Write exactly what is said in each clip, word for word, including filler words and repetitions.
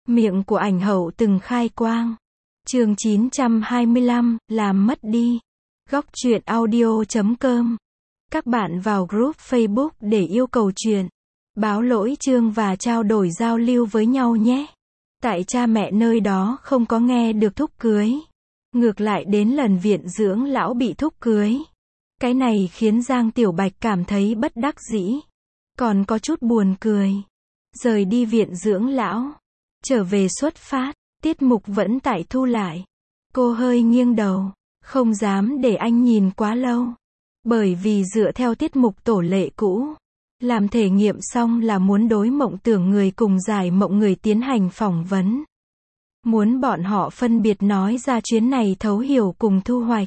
Miệng của ảnh hậu từng khai quang. Chương chín trăm hai mươi lăm, làm mất đi. Góc truyện audio chấm com. Các bạn vào group Facebook để yêu cầu truyện, báo lỗi chương và trao đổi giao lưu với nhau nhé. Tại cha mẹ nơi đó không có nghe được thúc cưới. Ngược lại đến lần viện dưỡng lão bị thúc cưới. Cái này khiến Giang Tiểu Bạch cảm thấy bất đắc dĩ. Còn có chút buồn cười. Rời đi viện dưỡng lão. Trở về xuất phát, tiết mục vẫn tại thu lại. Cô hơi nghiêng đầu, không dám để anh nhìn quá lâu. Bởi vì dựa theo tiết mục tổ lệ cũ, làm thể nghiệm xong là muốn đối mộng tưởng người cùng giải mộng người tiến hành phỏng vấn. Muốn bọn họ phân biệt nói ra chuyến này thấu hiểu cùng thu hoạch.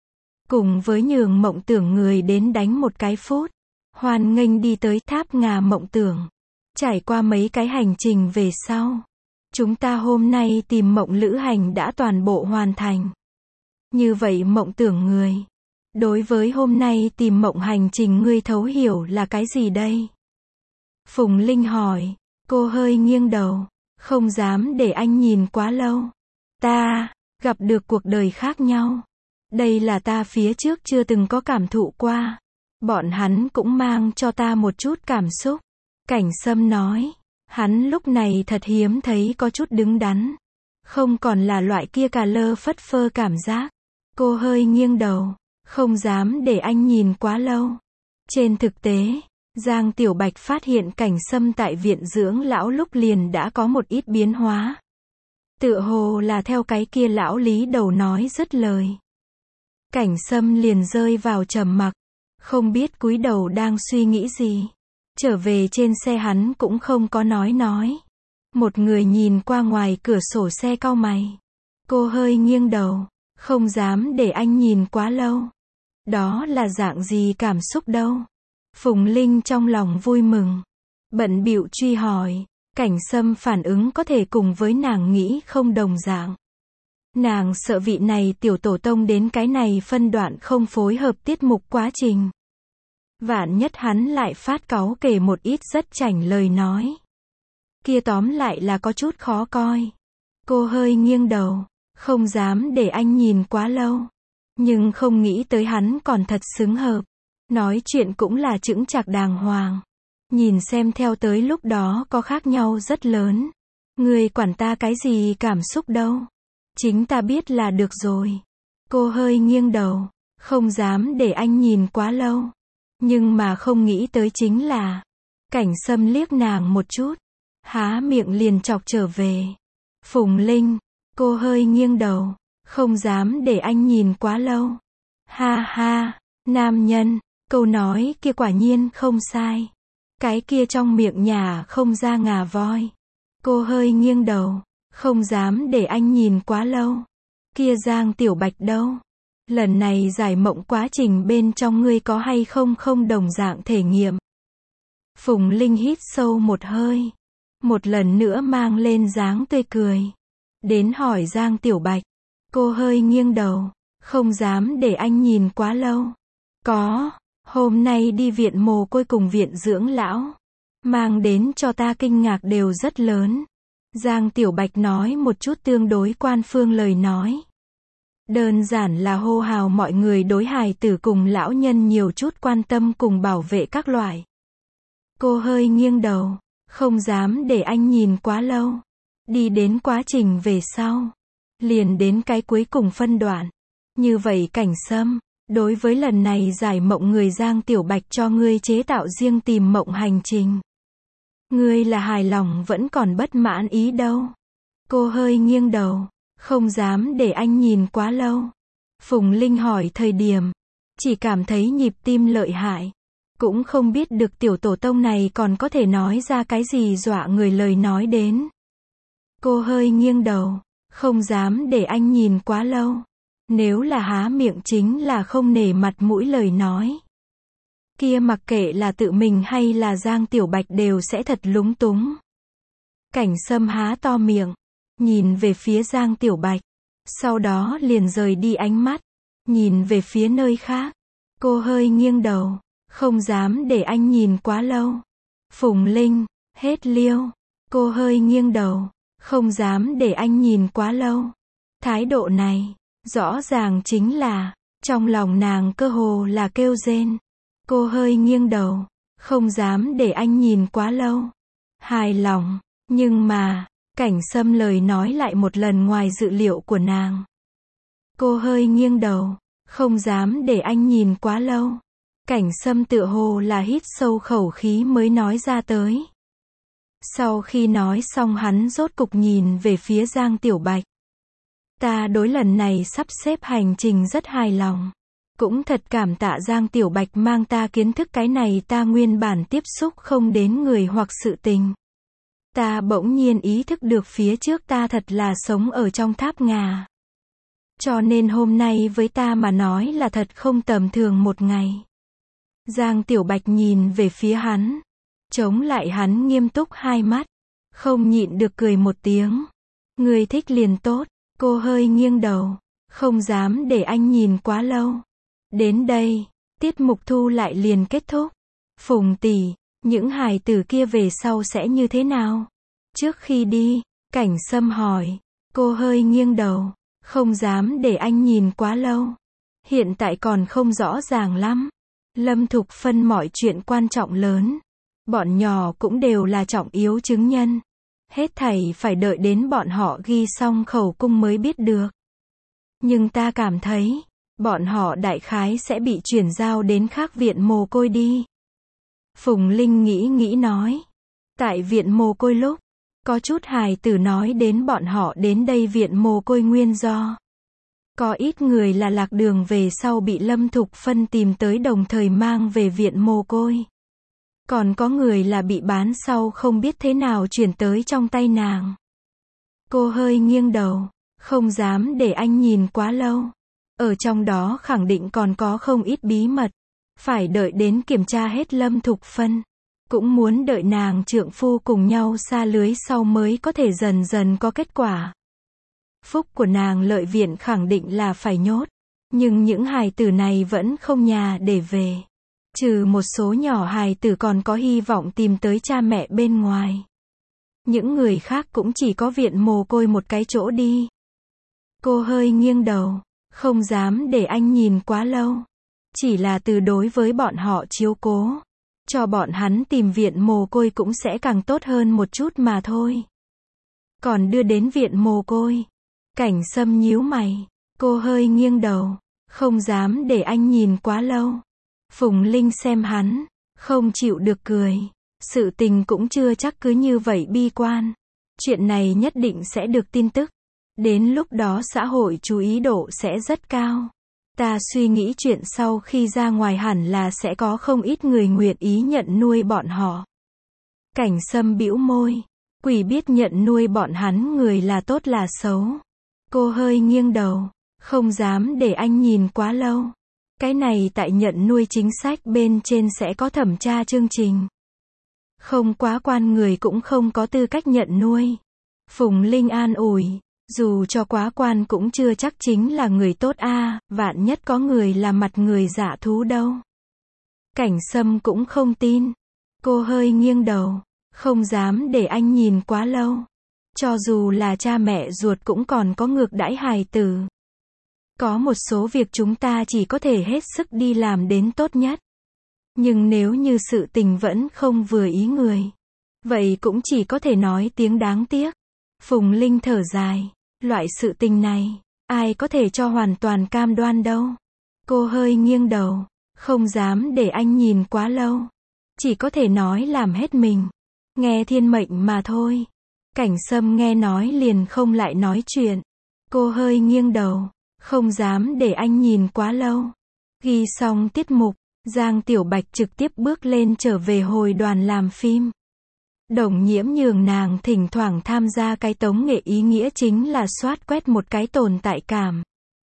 Cùng với nhường mộng tưởng người đến đánh một cái phút. Hoan nghênh đi tới tháp ngà mộng tưởng. Trải qua mấy cái hành trình về sau. Chúng ta hôm nay tìm mộng lữ hành đã toàn bộ hoàn thành. Như vậy mộng tưởng người. Đối với hôm nay tìm mộng hành trình ngươi thấu hiểu là cái gì đây? Phùng Linh hỏi. Cô hơi nghiêng đầu. Không dám để anh nhìn quá lâu. Ta, gặp được cuộc đời khác nhau. Đây là ta phía trước chưa từng có cảm thụ qua. Bọn hắn cũng mang cho ta một chút cảm xúc. Cảnh Sâm nói. Hắn lúc này thật hiếm thấy có chút đứng đắn. Không còn là loại kia cà lơ phất phơ cảm giác. Cô hơi nghiêng đầu. Không dám để anh nhìn quá lâu. Trên thực tế, Giang Tiểu Bạch phát hiện Cảnh Sâm tại viện dưỡng lão lúc liền đã có một ít biến hóa. Tựa hồ là theo cái kia lão lý đầu nói dứt lời. Cảnh Sâm liền rơi vào trầm mặc. Không biết cúi đầu đang suy nghĩ gì. Trở về trên xe hắn cũng không có nói nói. Một người nhìn qua ngoài cửa sổ xe cau mày. Cô hơi nghiêng đầu. Không dám để anh nhìn quá lâu. Đó là dạng gì cảm xúc đâu. Phùng Linh trong lòng vui mừng. Bận bịu truy hỏi. Cảnh Sâm phản ứng có thể cùng với nàng nghĩ không đồng dạng. Nàng sợ vị này tiểu tổ tông đến cái này phân đoạn không phối hợp tiết mục quá trình. Vạn nhất hắn lại phát cáu kể một ít rất chảnh lời nói. Kia tóm lại là có chút khó coi. Cô hơi nghiêng đầu. Không dám để anh nhìn quá lâu. Nhưng không nghĩ tới hắn còn thật xứng hợp. Nói chuyện cũng là chững chạc đàng hoàng. Nhìn xem theo tới lúc đó có khác nhau rất lớn. Người quản ta cái gì cảm xúc đâu. Chính ta biết là được rồi. Cô hơi nghiêng đầu. Không dám để anh nhìn quá lâu. Nhưng mà không nghĩ tới chính là. Cảnh Sâm liếc nàng một chút. Há miệng liền chọc trở về. Phùng Linh. Cô hơi nghiêng đầu. Không dám để anh nhìn quá lâu. Ha ha. Nam nhân. Câu nói kia quả nhiên không sai. Cái kia trong miệng nhà không ra ngà voi. Cô hơi nghiêng đầu. Không dám để anh nhìn quá lâu. Kia Giang Tiểu Bạch đâu? Lần này giải mộng quá trình bên trong ngươi có hay không không đồng dạng thể nghiệm. Phùng Linh hít sâu một hơi. Một lần nữa mang lên dáng tươi cười. Đến hỏi Giang Tiểu Bạch. Cô hơi nghiêng đầu. Không dám để anh nhìn quá lâu. Có. Hôm nay đi viện mồ côi cùng viện dưỡng lão. Mang đến cho ta kinh ngạc đều rất lớn. Giang Tiểu Bạch nói một chút tương đối quan phương lời nói. Đơn giản là hô hào mọi người đối hài tử cùng lão nhân nhiều chút quan tâm cùng bảo vệ các loại. Cô hơi nghiêng đầu. Không dám để anh nhìn quá lâu. Đi đến quá trình về sau. Liền đến cái cuối cùng phân đoạn. Như vậy Cảnh Sâm. Đối với lần này giải mộng người Giang Tiểu Bạch cho ngươi chế tạo riêng tìm mộng hành trình. Ngươi là hài lòng vẫn còn bất mãn ý đâu. Cô hơi nghiêng đầu. Không dám để anh nhìn quá lâu. Phùng Linh hỏi thời điểm. Chỉ cảm thấy nhịp tim lợi hại. Cũng không biết được tiểu tổ tông này còn có thể nói ra cái gì dọa người lời nói đến. Cô hơi nghiêng đầu. Không dám để anh nhìn quá lâu. Nếu là há miệng chính là không nể mặt mũi lời nói. Kia mặc kệ là tự mình hay là Giang Tiểu Bạch đều sẽ thật lúng túng. Cảnh Sâm há to miệng. Nhìn về phía Giang Tiểu Bạch. Sau đó liền rời đi ánh mắt. Nhìn về phía nơi khác. Cô hơi nghiêng đầu. Không dám để anh nhìn quá lâu. Phùng Linh. Hết liêu. Cô hơi nghiêng đầu. không dám để anh nhìn quá lâu. Thái độ này, rõ ràng chính là, trong lòng nàng cơ hồ là kêu rên. Cô hơi nghiêng đầu, không dám để anh nhìn quá lâu. Hài lòng, nhưng mà, Cảnh Sâm lời nói lại một lần ngoài dự liệu của nàng. Cô hơi nghiêng đầu, không dám để anh nhìn quá lâu. Cảnh Sâm tựa hồ là hít sâu khẩu khí mới nói ra tới. Sau khi nói xong hắn rốt cục nhìn về phía Giang Tiểu Bạch. Ta đối lần này sắp xếp hành trình rất hài lòng. Cũng thật cảm tạ Giang Tiểu Bạch mang ta kiến thức cái này ta nguyên bản tiếp xúc không đến người hoặc sự tình. Ta bỗng nhiên ý thức được phía trước ta thật là sống ở trong tháp ngà. Cho nên hôm nay với ta mà nói là thật không tầm thường một ngày. Giang Tiểu Bạch nhìn về phía hắn. Chống lại hắn nghiêm túc hai mắt. Không nhịn được cười một tiếng. Người thích liền tốt. Cô hơi nghiêng đầu. Không dám để anh nhìn quá lâu. Đến đây, tiết mục thu lại liền kết thúc. Phùng tỷ, những hài tử kia về sau sẽ như thế nào? Trước khi đi, Cảnh Sâm hỏi. Cô hơi nghiêng đầu. Không dám để anh nhìn quá lâu. Hiện tại còn không rõ ràng lắm. Lâm Thục Phân mọi chuyện quan trọng lớn. Bọn nhỏ cũng đều là trọng yếu chứng nhân. Hết thảy phải đợi đến bọn họ ghi xong khẩu cung mới biết được. Nhưng ta cảm thấy, bọn họ đại khái sẽ bị chuyển giao đến khác viện mồ côi đi. Phùng Linh nghĩ nghĩ nói. Tại viện mồ côi lúc, có chút hài tử nói đến bọn họ đến đây viện mồ côi nguyên do. Có ít người là lạc đường về sau bị Lâm Thục Phân tìm tới đồng thời mang về viện mồ côi. Còn có người là bị bán sau không biết thế nào chuyển tới trong tay nàng. Cô hơi nghiêng đầu, không dám để anh nhìn quá lâu. Ở trong đó khẳng định còn có không ít bí mật. Phải đợi đến kiểm tra hết Lâm Thục Phân. Cũng muốn đợi nàng trượng phu cùng nhau xa lưới sau mới có thể dần dần có kết quả. Phúc của nàng Lợi viện khẳng định là phải nhốt. Nhưng những hài tử này vẫn không nhà để về. Trừ một số nhỏ hài tử còn có hy vọng tìm tới cha mẹ bên ngoài. Những người khác cũng chỉ có viện mồ côi một cái chỗ đi. Cô hơi nghiêng đầu, không dám để anh nhìn quá lâu. Chỉ là từ đối với bọn họ chiếu cố. Cho bọn hắn tìm viện mồ côi cũng sẽ càng tốt hơn một chút mà thôi. Còn đưa đến viện mồ côi. Cảnh Sâm nhíu mày. Cô hơi nghiêng đầu. Không dám để anh nhìn quá lâu. Phùng Linh xem hắn. Không chịu được cười. Sự tình cũng chưa chắc cứ như vậy bi quan. Chuyện này nhất định sẽ được tin tức. Đến lúc đó xã hội chú ý độ sẽ rất cao. Ta suy nghĩ chuyện sau khi ra ngoài hẳn là sẽ có không ít người nguyện ý nhận nuôi bọn họ. Cảnh Sâm bĩu môi. Quỷ biết nhận nuôi bọn hắn người là tốt là xấu. Cô hơi nghiêng đầu. Không dám để anh nhìn quá lâu. Cái này tại nhận nuôi chính sách bên trên sẽ có thẩm tra chương trình. Không quá quan người cũng không có tư cách nhận nuôi. Phùng Linh an ủi. Dù cho quá quan cũng chưa chắc chính là người tốt a, à, vạn nhất có người là mặt người dạ thú đâu. Cảnh Sâm cũng không tin. Cô hơi nghiêng đầu. Không dám để anh nhìn quá lâu. Cho dù là cha mẹ ruột cũng còn có ngược đãi hài tử. Có một số việc chúng ta chỉ có thể hết sức đi làm đến tốt nhất. Nhưng nếu như sự tình vẫn không vừa ý người, vậy cũng chỉ có thể nói tiếng đáng tiếc. Phùng Linh thở dài. Loại sự tình này, ai có thể cho hoàn toàn cam đoan đâu. Cô hơi nghiêng đầu. Không dám để anh nhìn quá lâu. Chỉ có thể nói làm hết mình. Nghe thiên mệnh mà thôi. Cảnh Sâm nghe nói liền không lại nói chuyện. Cô hơi nghiêng đầu. Không dám để anh nhìn quá lâu. Ghi xong tiết mục, Giang Tiểu Bạch trực tiếp bước lên trở về hồi đoàn làm phim. Đồng Nhiễm nhường nàng thỉnh thoảng tham gia cái tống nghệ ý nghĩa chính là soát quét một cái tồn tại cảm.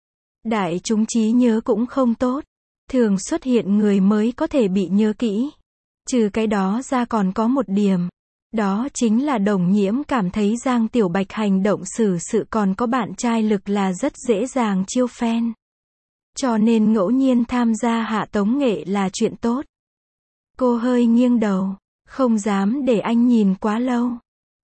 Đại chúng trí nhớ cũng không tốt. Thường xuất hiện người mới có thể bị nhớ kỹ. Trừ cái đó ra còn có một điểm. Đó chính là Đồng Nhiễm cảm thấy Giang Tiểu Bạch hành động xử sự còn có bạn trai lực là rất dễ dàng chiêu fan. Cho nên ngẫu nhiên tham gia hạ tống nghệ là chuyện tốt. Cô hơi nghiêng đầu. Không dám để anh nhìn quá lâu.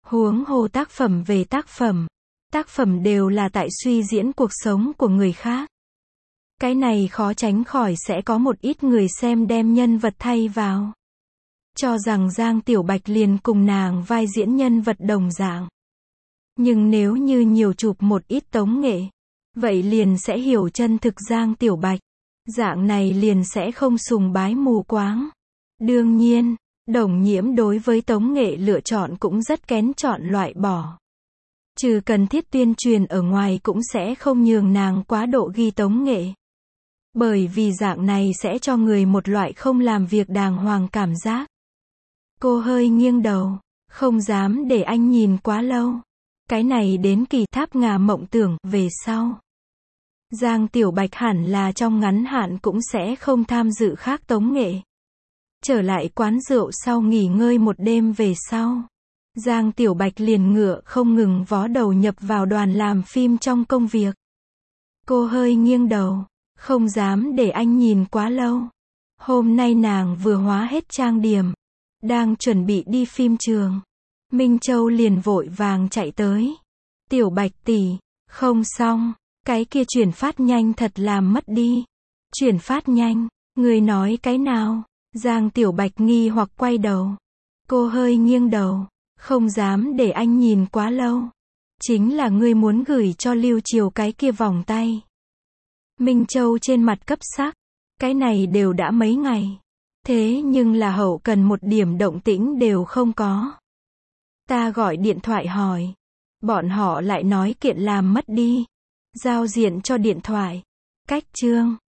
Huống hồ tác phẩm về tác phẩm. Tác phẩm đều là tại suy diễn cuộc sống của người khác. Cái này khó tránh khỏi sẽ có một ít người xem đem nhân vật thay vào. Cho rằng Giang Tiểu Bạch liền cùng nàng vai diễn nhân vật đồng dạng. Nhưng nếu như nhiều chụp một ít tống nghệ, vậy liền sẽ hiểu chân thực Giang Tiểu Bạch. Dạng này liền sẽ không sùng bái mù quáng. Đương nhiên, Đồng Nhiễm đối với tống nghệ lựa chọn cũng rất kén chọn loại bỏ. Trừ cần thiết tuyên truyền ở ngoài cũng sẽ không nhường nàng quá độ ghi tống nghệ. Bởi vì dạng này sẽ cho người một loại không làm việc đàng hoàng cảm giác. Cô hơi nghiêng đầu, không dám để anh nhìn quá lâu. Cái này đến kỳ Tháp Ngà Mộng Tưởng về sau. Giang Tiểu Bạch hẳn là trong ngắn hạn cũng sẽ không tham dự khác tống nghệ. Trở lại quán rượu sau nghỉ ngơi một đêm về sau. Giang Tiểu Bạch liền ngựa không ngừng vó đầu nhập vào đoàn làm phim trong công việc. Cô hơi nghiêng đầu, không dám để anh nhìn quá lâu. Hôm nay nàng vừa hóa hết trang điểm, đang chuẩn bị đi phim trường. Minh Châu liền vội vàng chạy tới. Tiểu Bạch tỷ, không xong, cái kia chuyển phát nhanh thật làm mất đi. Chuyển phát nhanh, người nói cái nào? Giang Tiểu Bạch nghi hoặc quay đầu. Cô hơi nghiêng đầu, không dám để anh nhìn quá lâu. Chính là ngươi muốn gửi cho Lưu Triều cái kia vòng tay. Minh Châu trên mặt cấp sắc, cái này đều đã mấy ngày. Thế nhưng là hậu cần một điểm động tĩnh đều không có. Ta gọi điện thoại hỏi. Bọn họ lại nói kiện làm mất đi. Giao diện cho điện thoại. Cách chương.